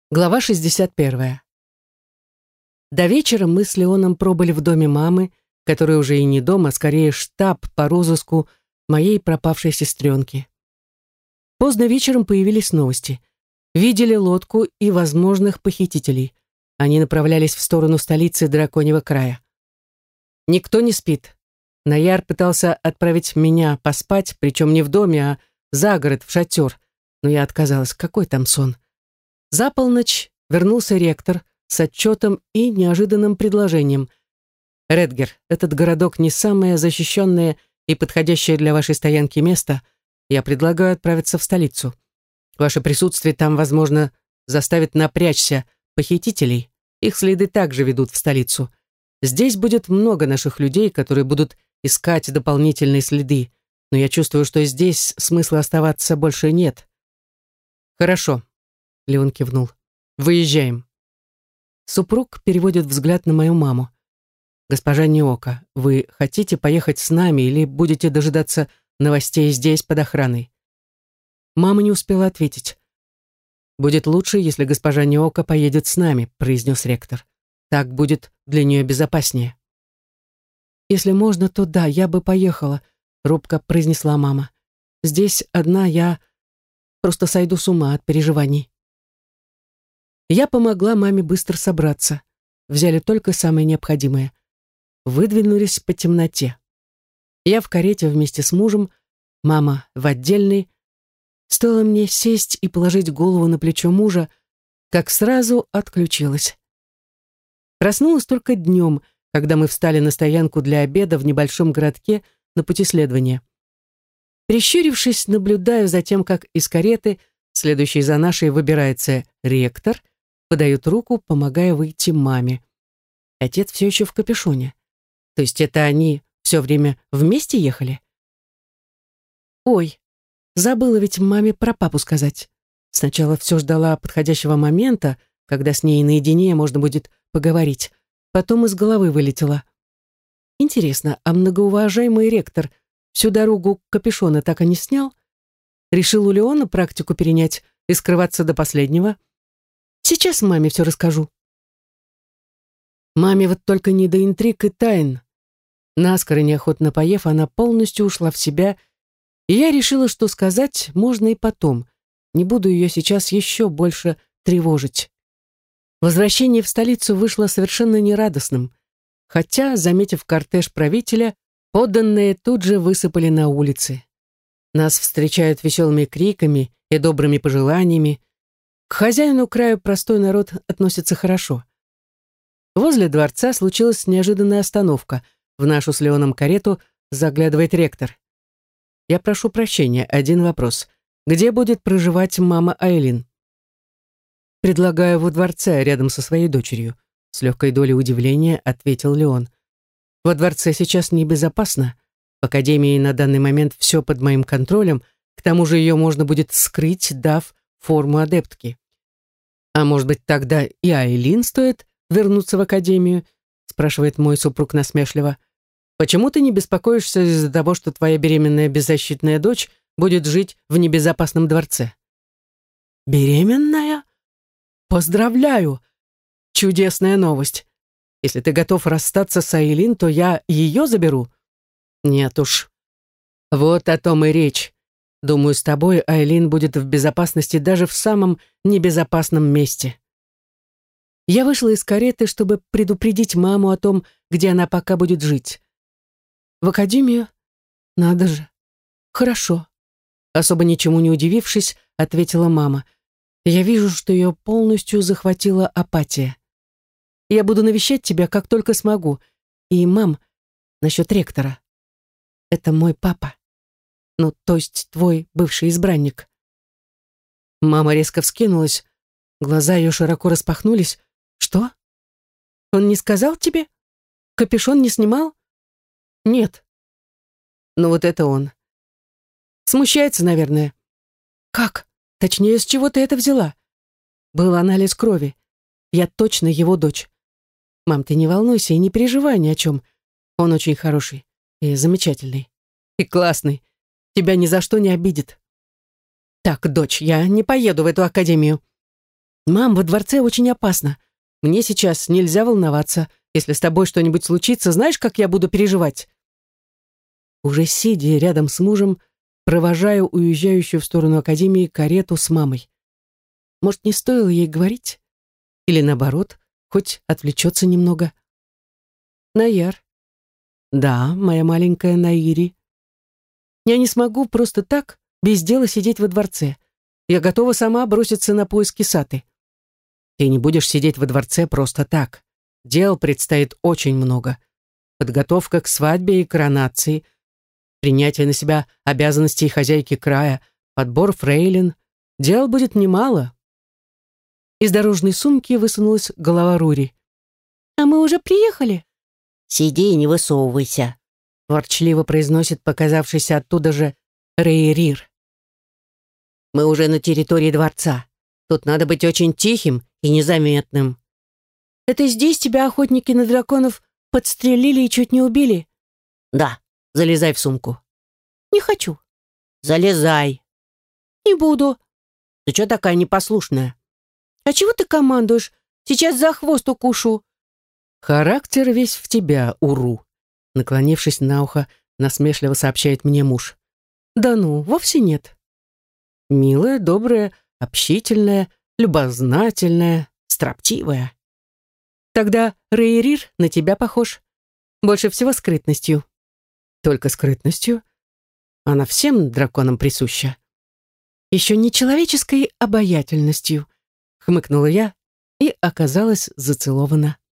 Глава 61. До вечера мы с Леоном пробыли в доме мамы, которая уже и не дом, а скорее штаб по розыску моей пропавшей сестренки. Поздно вечером появились новости. Видели лодку и возможных похитителей. Они направлялись в сторону столицы Драконьего края. Никто не спит. Наяр пытался отправить меня поспать, причем не в доме, а за город, в шатер. Но я отказалась. Какой там сон? За полночь вернулся ректор с отчетом и неожиданным предложением. «Редгер, этот городок не самое защищенное и подходящее для вашей стоянки место. Я предлагаю отправиться в столицу. Ваше присутствие там, возможно, заставит напрячься похитителей. Их следы также ведут в столицу. Здесь будет много наших людей, которые будут искать дополнительные следы, но я чувствую, что здесь смысла оставаться больше нет». «Хорошо», — Леон кивнул. «Выезжаем». Супруг переводит взгляд на мою маму. «Госпожа Ниока, вы хотите поехать с нами или будете дожидаться новостей здесь под охраной?» Мама не успела ответить. «Будет лучше, если госпожа Ниока поедет с нами», — произнес ректор. «Так будет для нее безопаснее». «Если можно, то да, я бы поехала», — робко произнесла мама. «Здесь одна я просто сойду с ума от переживаний». Я помогла маме быстро собраться. Взяли только самое необходимое. Выдвинулись по темноте. Я в карете вместе с мужем, мама в отдельной. Стоило мне сесть и положить голову на плечо мужа, как сразу отключилась. Проснулась только днем, когда мы встали на стоянку для обеда в небольшом городке на пути следования. Прищурившись, наблюдаю за тем, как из кареты, следующей за нашей, выбирается ректор, подает руку, помогая выйти маме. Отец все еще в капюшоне. То есть это они все время вместе ехали? Ой, забыла ведь маме про папу сказать. Сначала все ждала подходящего момента, когда с ней наедине можно будет поговорить. Потом из головы вылетела. Интересно, а многоуважаемый ректор всю дорогу капюшона так и не снял? Решил у Леона практику перенять и скрываться до последнего? Сейчас маме все расскажу. Маме вот только не до интриг и тайн. Наскоро неохотно поев, она полностью ушла в себя, и я решила, что сказать можно и потом. Не буду ее сейчас еще больше тревожить. Возвращение в столицу вышло совершенно нерадостным, хотя, заметив кортеж правителя, подданные тут же высыпали на улицы. Нас встречают веселыми криками и добрыми пожеланиями. К хозяину края простой народ относится хорошо. Возле дворца случилась неожиданная остановка. В нашу с Леоном карету заглядывает ректор. «Я прошу прощения, один вопрос. Где будет проживать мама Айлин?» «Предлагаю во дворце, рядом со своей дочерью», — с легкой долей удивления ответил Леон. «Во дворце сейчас небезопасно. В академии на данный момент все под моим контролем, к тому же ее можно будет скрыть, дав форму адептки». «А может быть, тогда и Айлин стоит вернуться в академию?» — спрашивает мой супруг насмешливо. «Почему ты не беспокоишься из-за того, что твоя беременная беззащитная дочь будет жить в небезопасном дворце?» «Беременная? Поздравляю! Чудесная новость. Если ты готов расстаться с Айлин, то я ее заберу». «Нет уж. Вот о том и речь. Думаю, с тобой Айлин будет в безопасности даже в самом небезопасном месте». Я вышла из кареты, чтобы предупредить маму о том, где она пока будет жить. «В академию? Надо же. Хорошо». Особо ничему не удивившись, ответила мама. «Я вижу, что ее полностью захватила апатия. Я буду навещать тебя, как только смогу. И, мам, насчет ректора. Это мой папа. Ну, то есть твой бывший избранник». Мама резко вскинулась, глаза ее широко распахнулись. «Что? Он не сказал тебе? Капюшон не снимал?» «Нет». «Ну вот это он. Смущается, наверное». «Как? Точнее, с чего ты это взяла?» «Был анализ крови. Я точно его дочь. Мам, ты не волнуйся и не переживай ни о чем. Он очень хороший и замечательный. И классный. Тебя ни за что не обидит». «Так, дочь, я не поеду в эту академию». Мам, во дворце очень опасно. Мне сейчас нельзя волноваться. Если с тобой что-нибудь случится, знаешь, как я буду переживать?» Уже сидя рядом с мужем, провожаю уезжающую в сторону академии карету с мамой. Может, не стоило ей говорить? Или наоборот, хоть отвлечется немного? Наяр. Да, моя маленькая Наири. Я не смогу просто так, без дела сидеть во дворце. Я готова сама броситься на поиски Саты. Ты не будешь сидеть во дворце просто так. Дел предстоит очень много. Подготовка к свадьбе и коронации, принятие на себя обязанностей хозяйки края, подбор фрейлин. Дел будет немало. Из дорожной сумки высунулась голова Рури. «А мы уже приехали?» «Сиди и не высовывайся», — ворчливо произносит показавшийся оттуда же Рейрир. «Мы уже на территории дворца. Тут надо быть очень тихим и незаметным». «Это здесь тебя охотники на драконов подстрелили и чуть не убили?» «Да, залезай в сумку». «Не хочу». «Залезай». «Не буду». «Ты что такая непослушная?» «А чего ты командуешь? Сейчас за хвост укушу». «Характер весь в тебя, Уру», — наклонившись на ухо, насмешливо сообщает мне муж. «Да ну, вовсе нет». «Милая, добрая, общительная, любознательная, строптивая». «Тогда Рейрир на тебя похож. Больше всего скрытностью». «Только скрытностью? Она всем драконам присуща». «Еще не человеческой обаятельностью», — хмыкнула я и оказалась зацелована.